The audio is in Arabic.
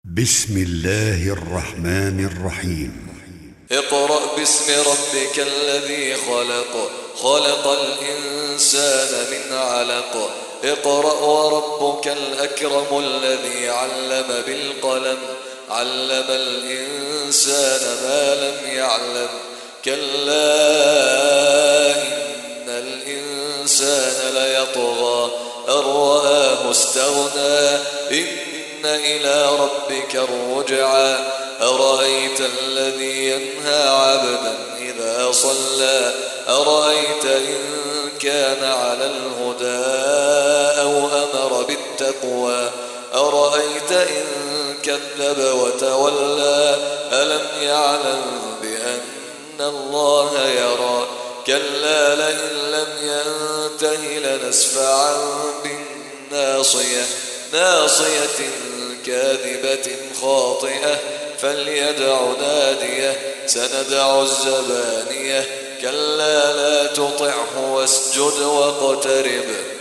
بسم الله الرحمن الرحيم. اقرأ باسم ربك الذي خلق، خلق الإنسان من علق. اقرأ وربك الأكرم الذي علم بالقلم، علم الإنسان ما لم يعلم. كلا إن الإنسان ليطغى أن رآه استغنى، إن إلى ربك الرجعى. أرأيت الذي ينهى عبدا إذا صلى، أرأيت إن كان على الهدى أو أمر بالتقوى، أرأيت إن كذب وتولى. ألم يعلم بأن الله يرى. كلا لئن لم ينته لنسفعا بالناصية، ناصية كاذبة خاطئة. فليدع ناديه، سندع الزبانية. كلا لا تطعه واسجد واقترب.